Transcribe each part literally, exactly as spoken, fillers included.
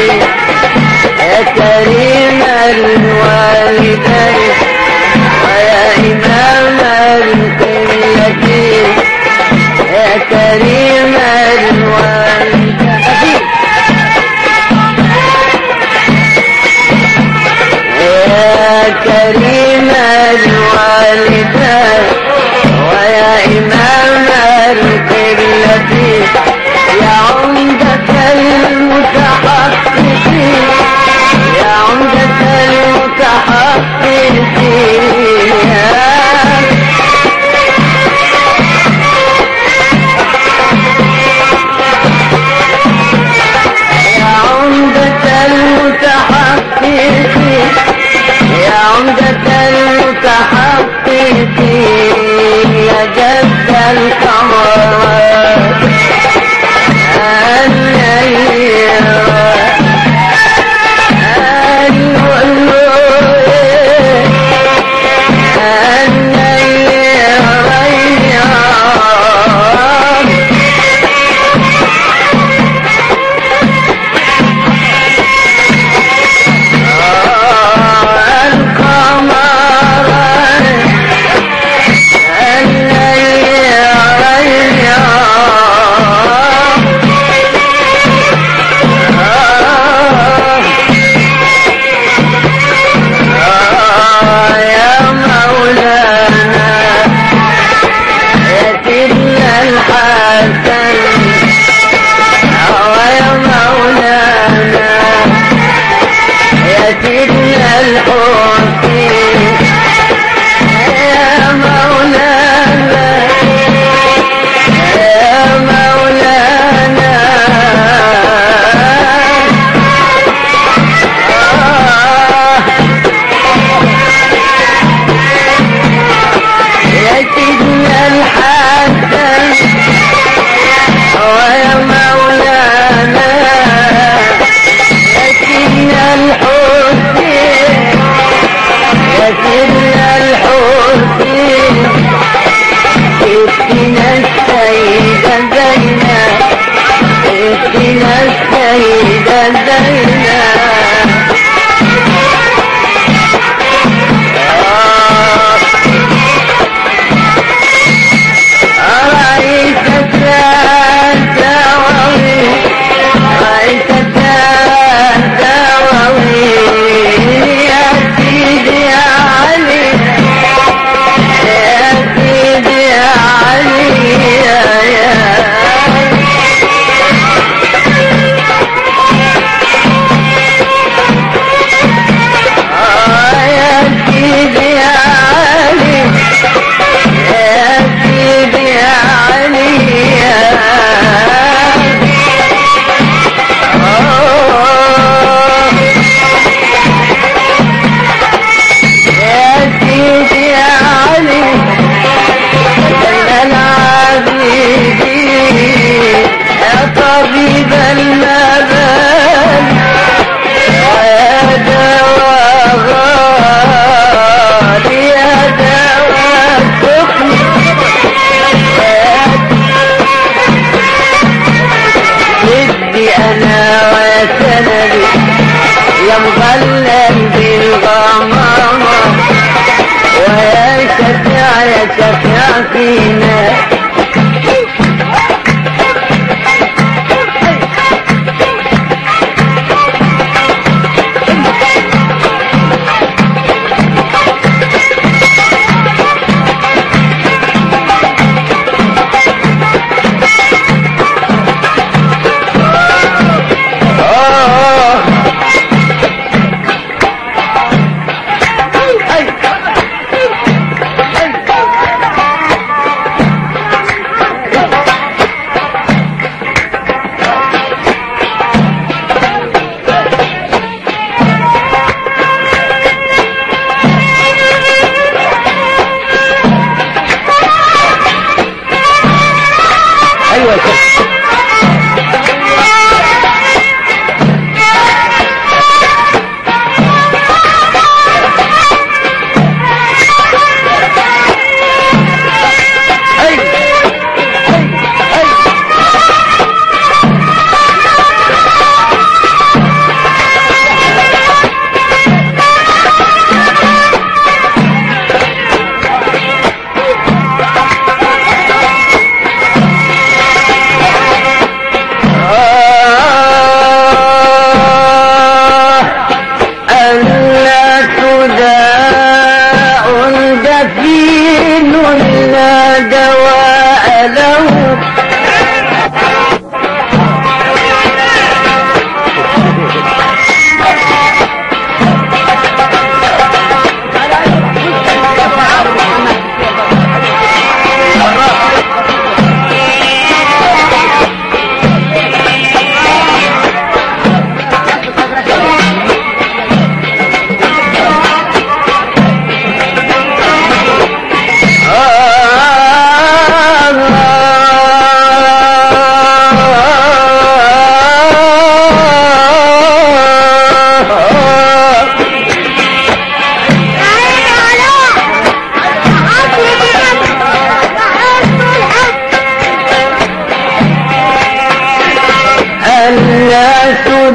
يا كريم الوالدين ويا إمام القبلتين يا كريم الوالدين يا كريم الوالدين ويا إمام القبلتين يا عمدة المتحققين يا عمدة المتحققين يا عمدة المتحققين يا عمدة المتحققين يا جد القمر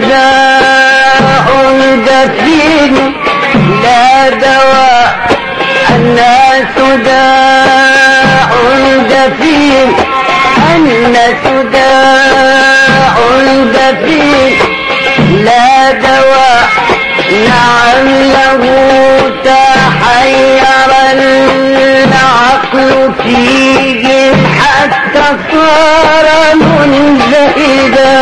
صداع دفين لا دواء الناس داع دفين الناس داع دفين لا دواء نعم له تحير العقل فيه حتى صار منزهدا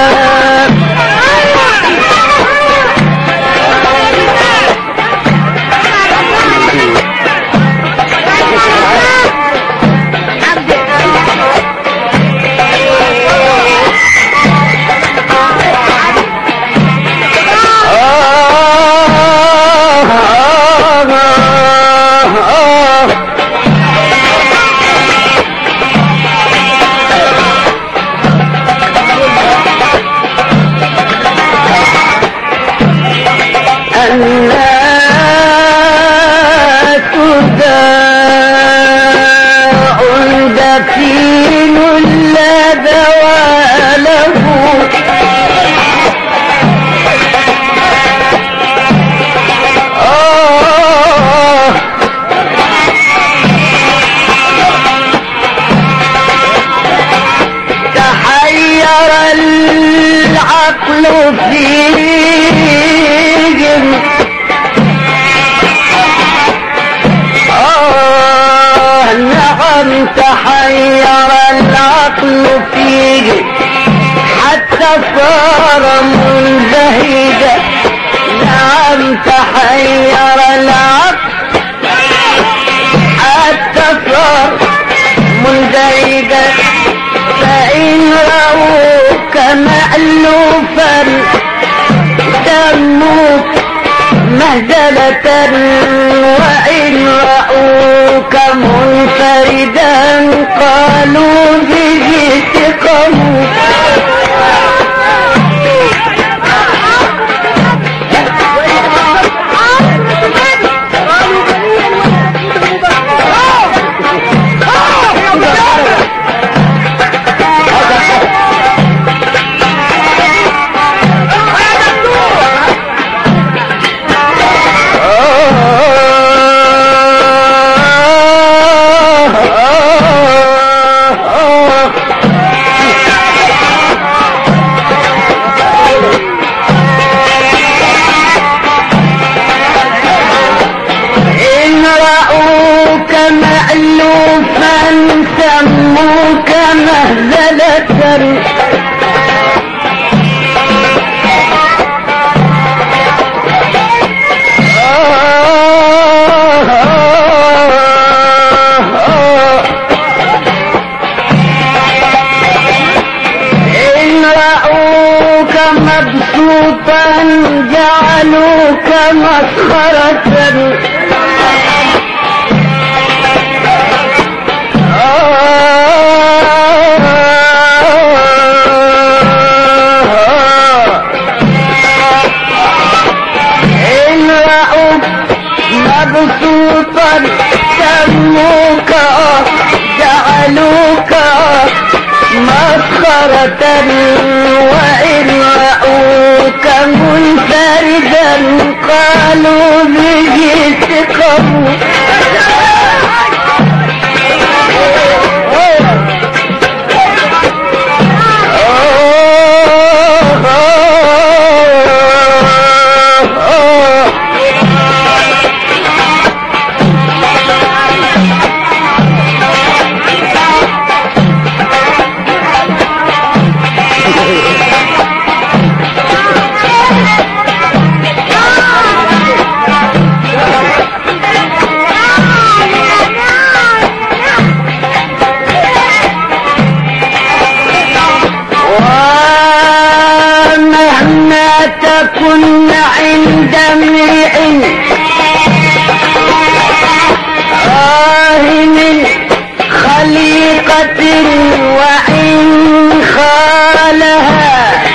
الناس داع دفين لا دواء له آه تحير العقل فيهم آه نعم تحير العقل فيه حتى صار منزهدا نعم تحير العقل حتى صار منزهدا فإن رأوك مألوفا سموك مهزلة وإن رأوك منفردا قالوا به ثقموا مألوفا سموك مهزلة إن رأوك مبسوطا جعلوك مسخرة مبسوطا سموك جعلوك مسخرة وإن رأوك منفردا قالوا به ثقموا تكن عند امرئ آه من خليقة وإن خالها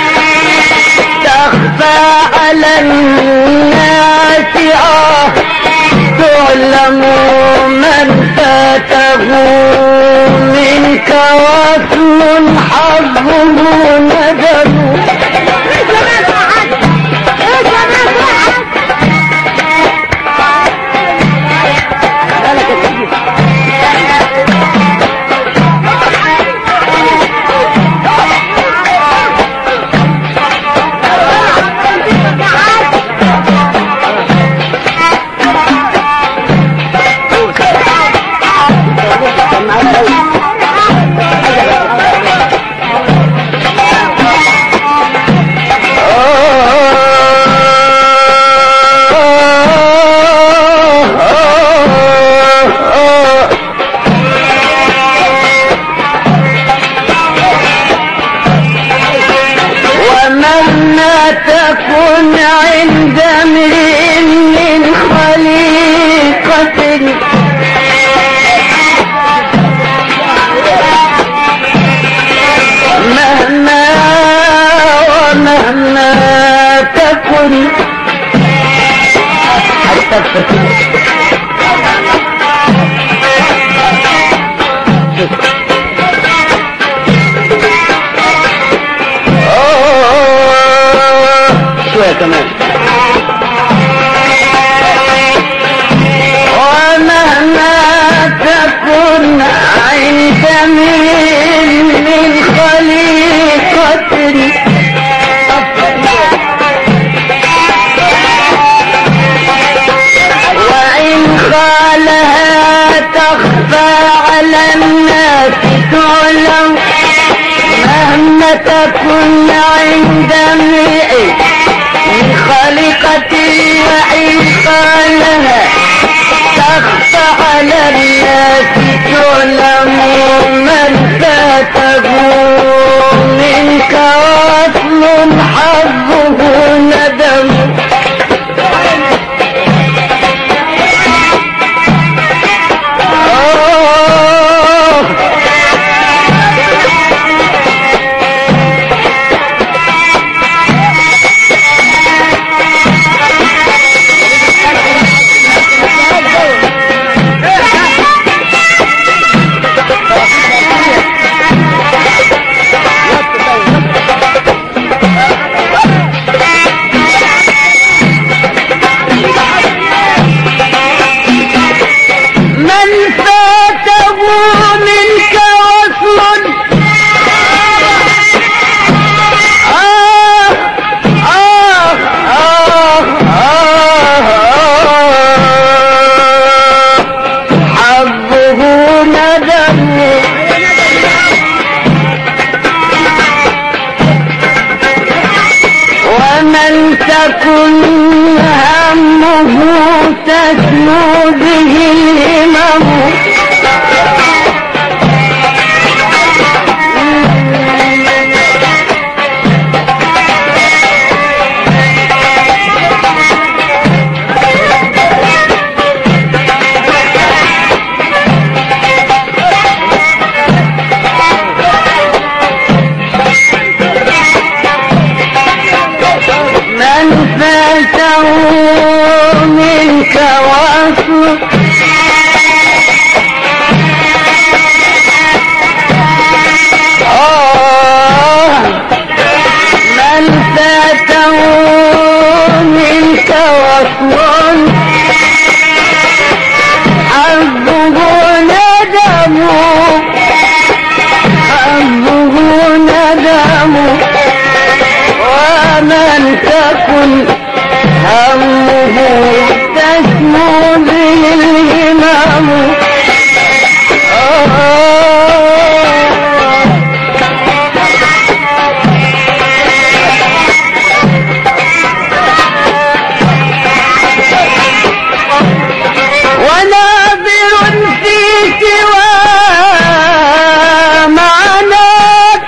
تخفى على الناس آه تعلم من فاته منك وصل حظه ندم شوية كمان. ومهما تكن عند من خليقة وإن خالها تخفى على الناس تعلم مهما تكن عند امرئ من خليقة وإن خالها تخفى على الناس تعلم من فاته منك وصل حظه ندم. ومن تكن همه تسمو به الهمم فاته منك وصل آه من فاته منك وصل حظه ندم حظه ندم. ومن تكن همه تسمو به الهمم وناظر في سوى معناك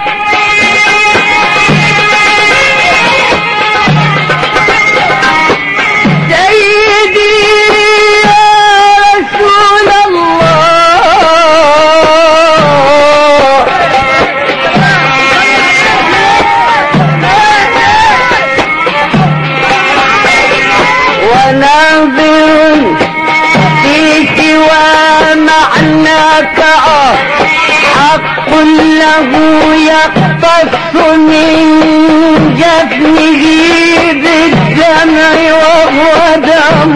وناظر في سوى معناك حق له يقتص من جفنه بالدمع وهو دم.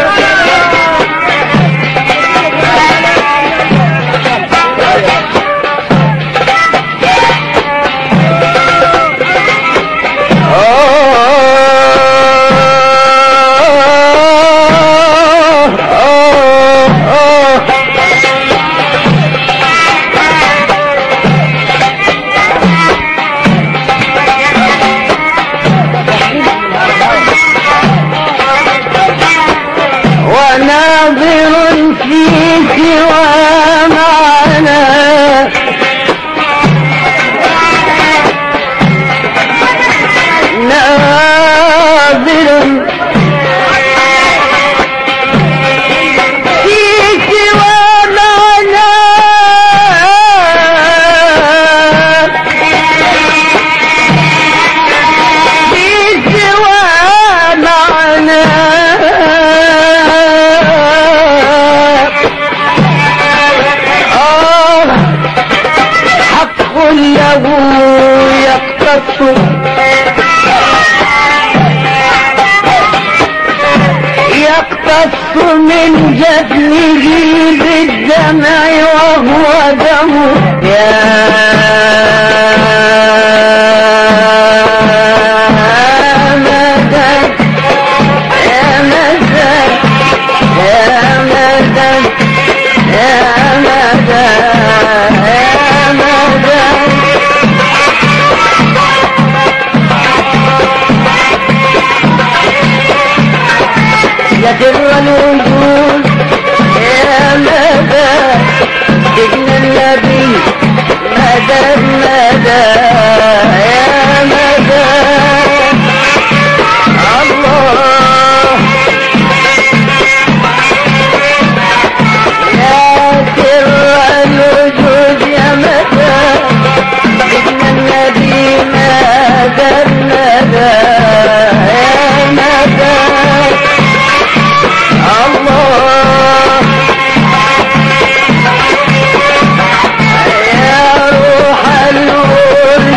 وناظر في سوى معنى ناظر في سوى معنى في سوى معنى بص من جبله بالدمع وهو دمه يا مدد يا مدد يا مدد يا مدد يا مدد يا سر الوجود يا مدد سجن النبي مدد مدد يا مدد الله يا سر الوجود يا مدد سجن النبي مدد مدد يا مدد الله يا روح النور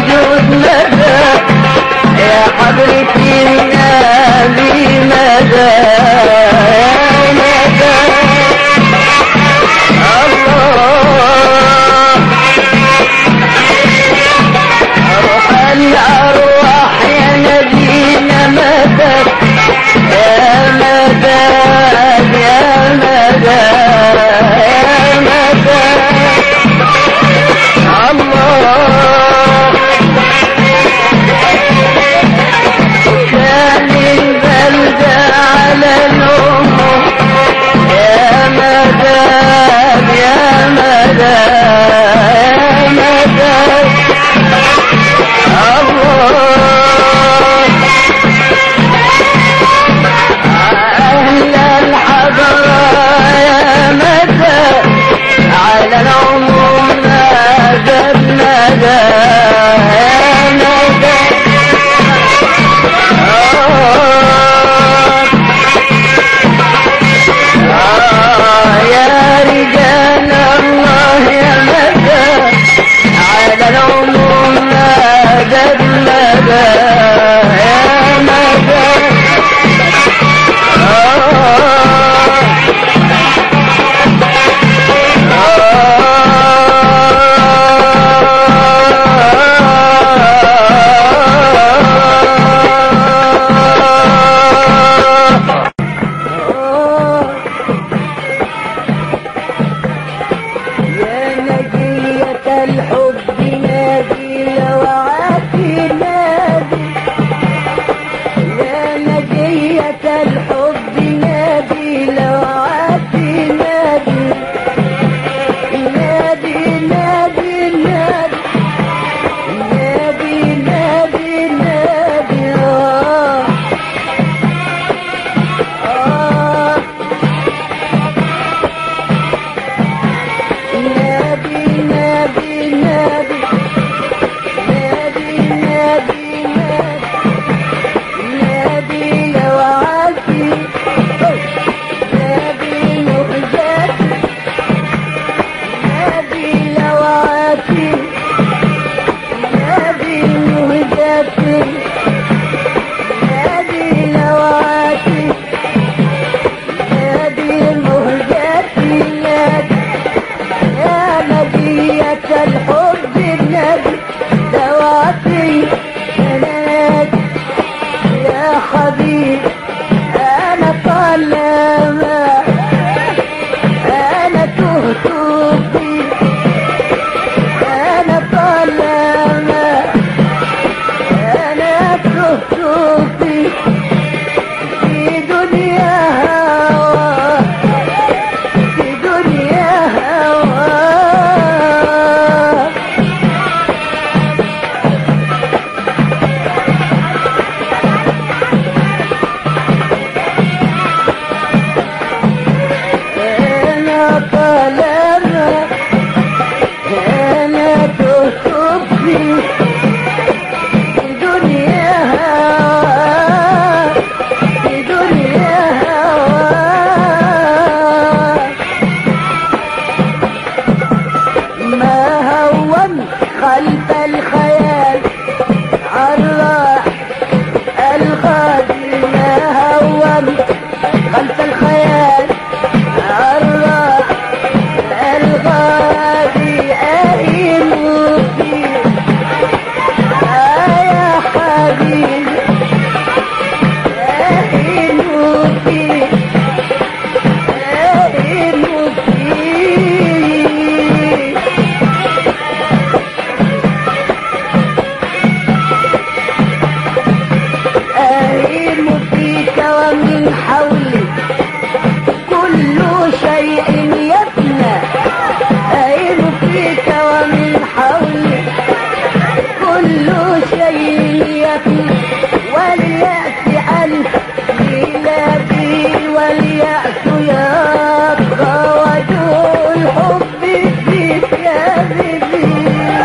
ومن حولي كل شيء يفنى أين فيك ومن حولي كل شيء يفنى وليأتي عنك ميلادي واليأس يبقى وجه الحب في كاذبي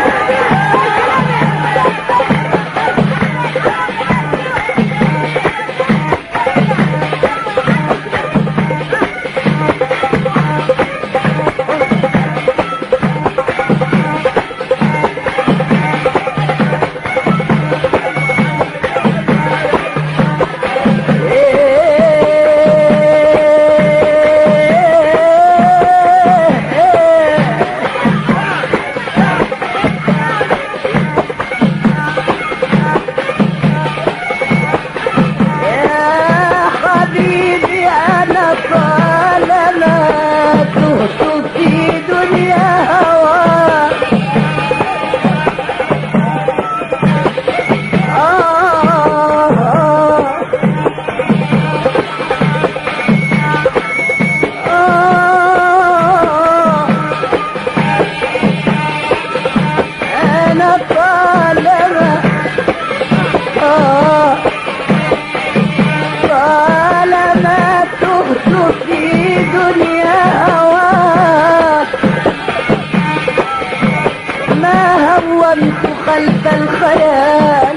خلف الخيال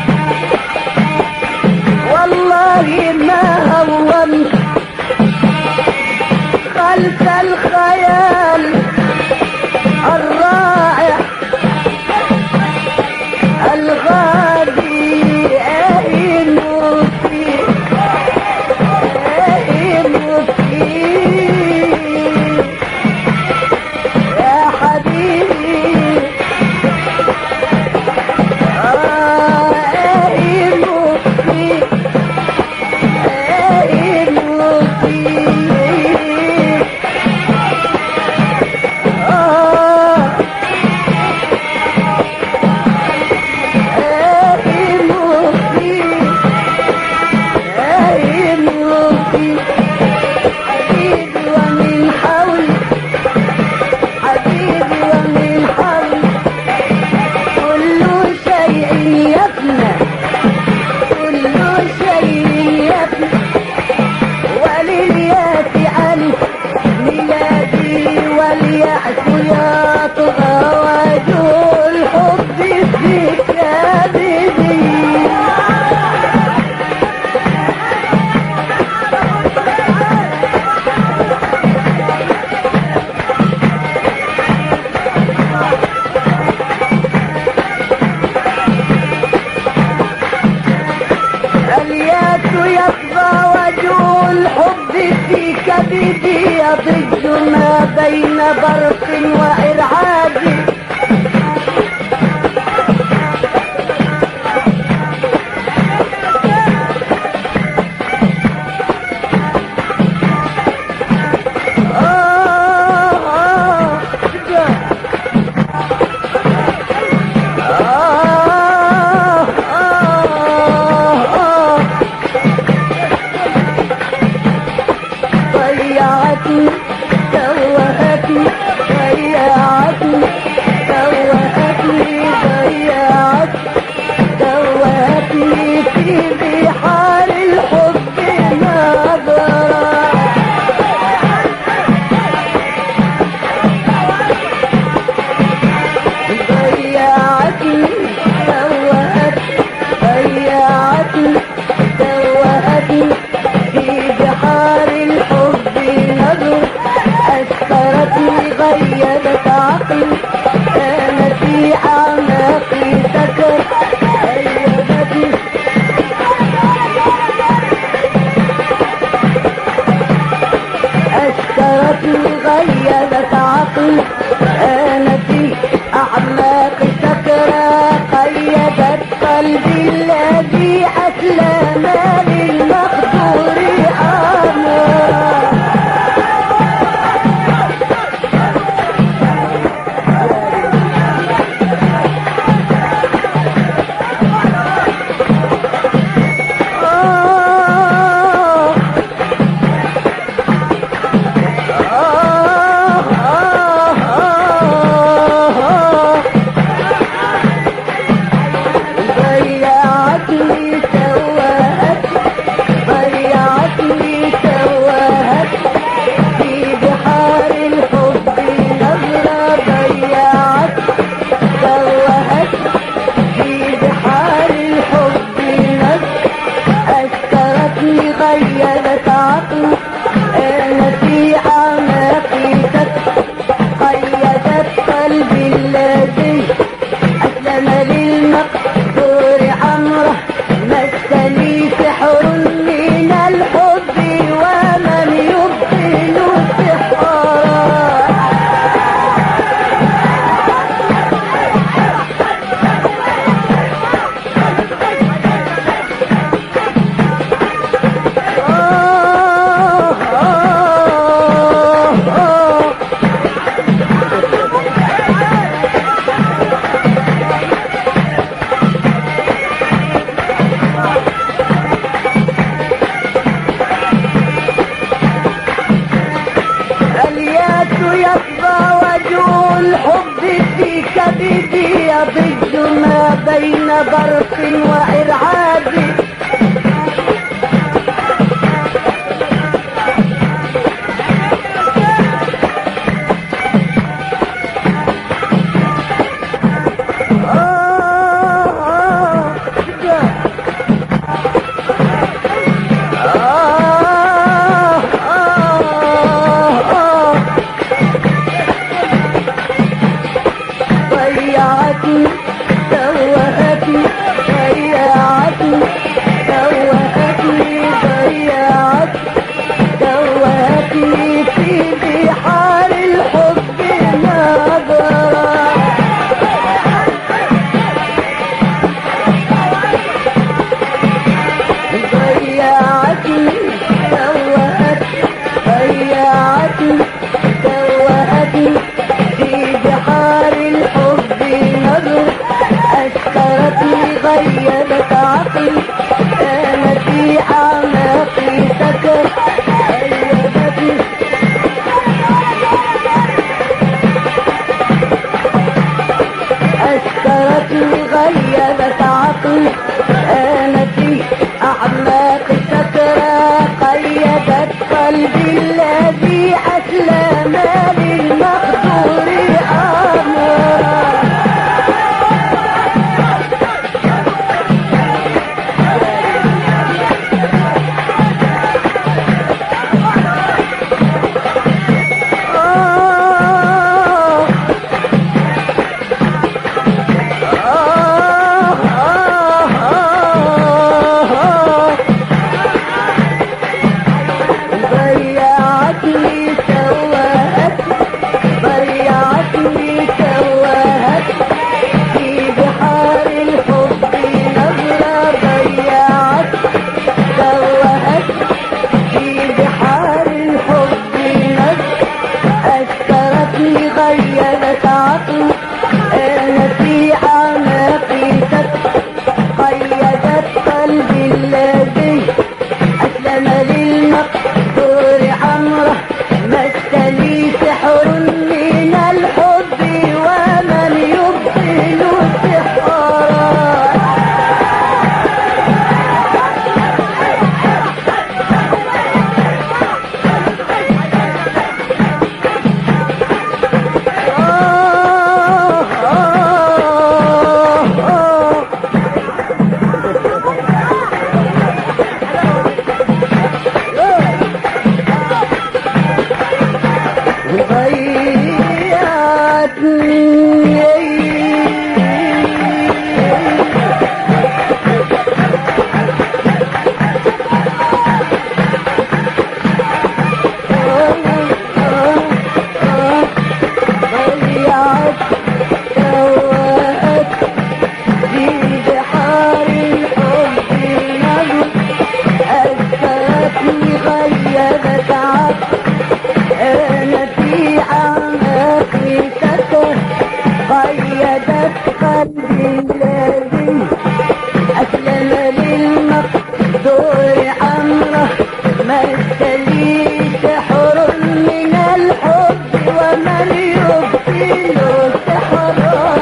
والله ما هونت خلف الخيال الرائع الغادي أين فيه أين فيه يا حبيبي كبدي يضج ما بين برق وإرعاد ضيعتني توهتني غيرت عقلي انا في اعماقك قيدت قلبي الذي اسلم للمقدور امره مسني سحر من الحب ومن يبطل سحرا كبدي يضج ما بين برق وإرعاد سوهتني ضيعتني سوهتني ضيعتني سوهتني في بحار الحب نظرة ضيعتني سوهتني ضيعتني سوهتني في بحار الحب نظرة أسكرتني غيبت عقلي أنا في أعماقي سكر غيبتني أسكرتني غيبت عقلي أنا في أعماقي سكرة قيدت قلبي الذي أسلم للمقدور أمرا ضيعتني سوهتني ضيعتني سوهتني في بحار الحب نظرة ضيعتني سوهتني في بحار الحب نظرة أسكرتني غيبت عقلي أنا في أعماقي سكر قيدت قلبي الذي أسلم للمقدور أمره مسني سحر من الحب ومن يبطل سحرا قيدت قلبي الذي أسلم للمقدور أمره مسني سحر من الحب ومن يبطل سحرا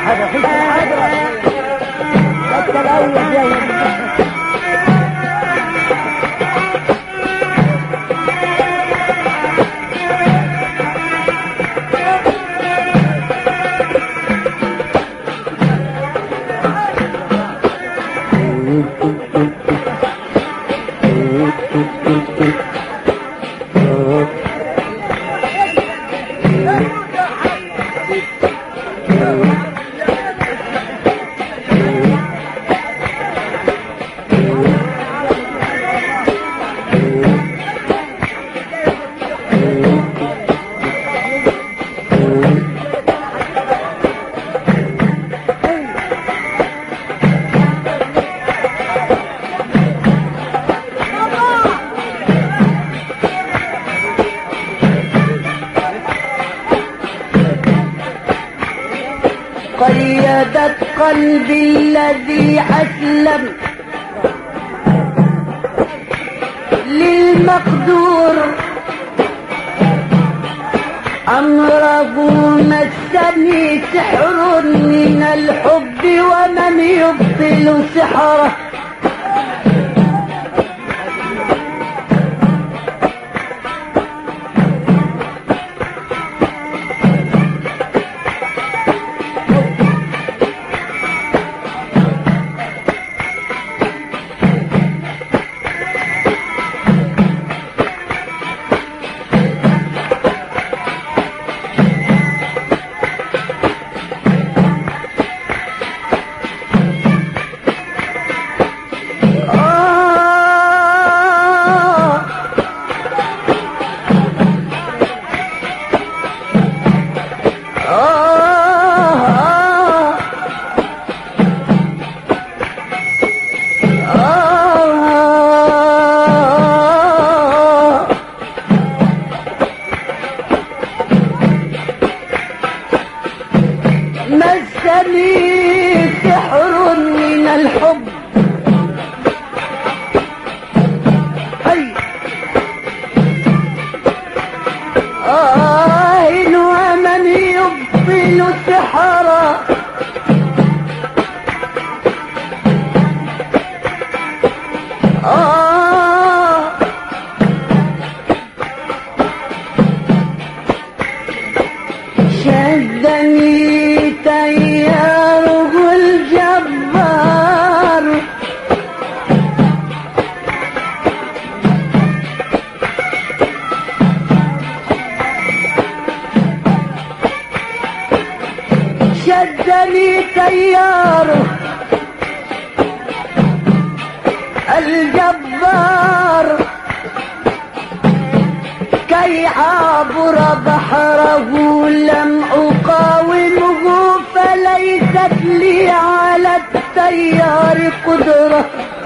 الحضرة خش الحضرة بس الأول يا قيدت قلبي الذي أسلم للمقدور أمره مسني سحر من الحب ومن يبطل سحره مسني سحر من الحب أي آه ومن يبطل سحرا آه شدني تياره الجبار شدني تياره الجبار كي عبر بحره لم أقاومه فليست لي على التيار قدرة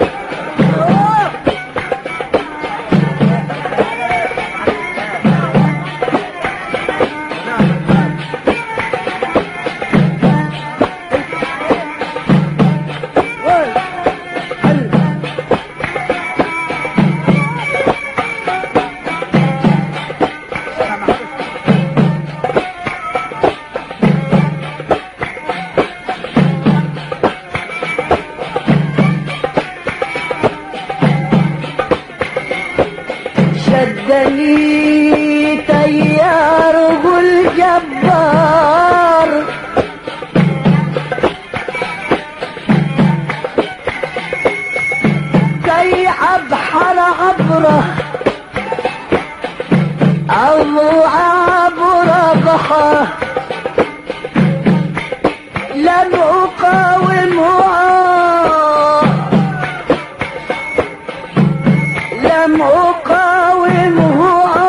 شدني تياره الجبار كي أبحر عبره أو عبر بحره لم أقاومه لم أقاومه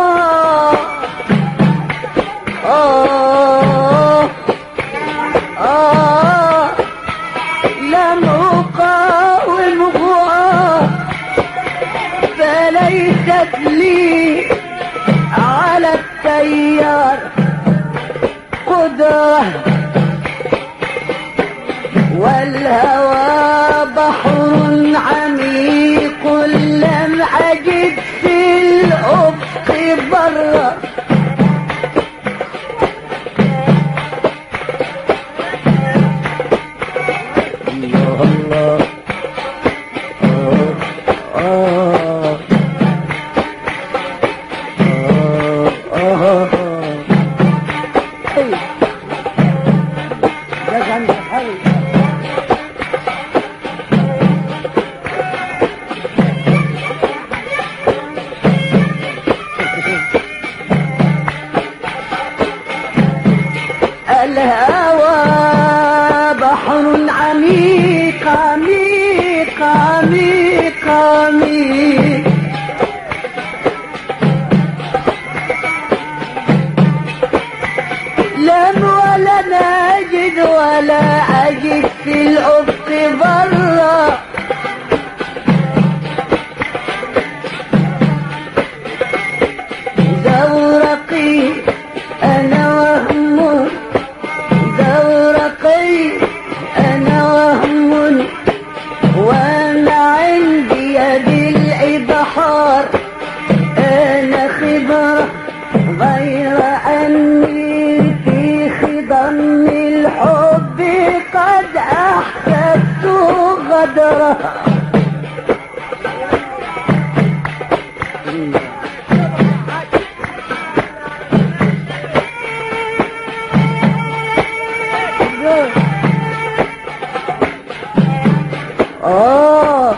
آه آه لم أقاومه فليست لي على التيار قدرة والهوى بحر عميق لم أجد في الأفق برا عند الحي. الهوى بحر عميق عميق عميق عميق، لم ولا نجد ولا أجد في الأفق برا، زورقي أنا وهم، زورقي أنا وهم، وأنا عندي بالإبحار أنا خبرة، غير أني في خضم الحب قد أحسست غدرة. آه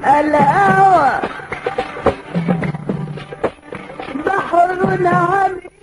الهوى بحر عميق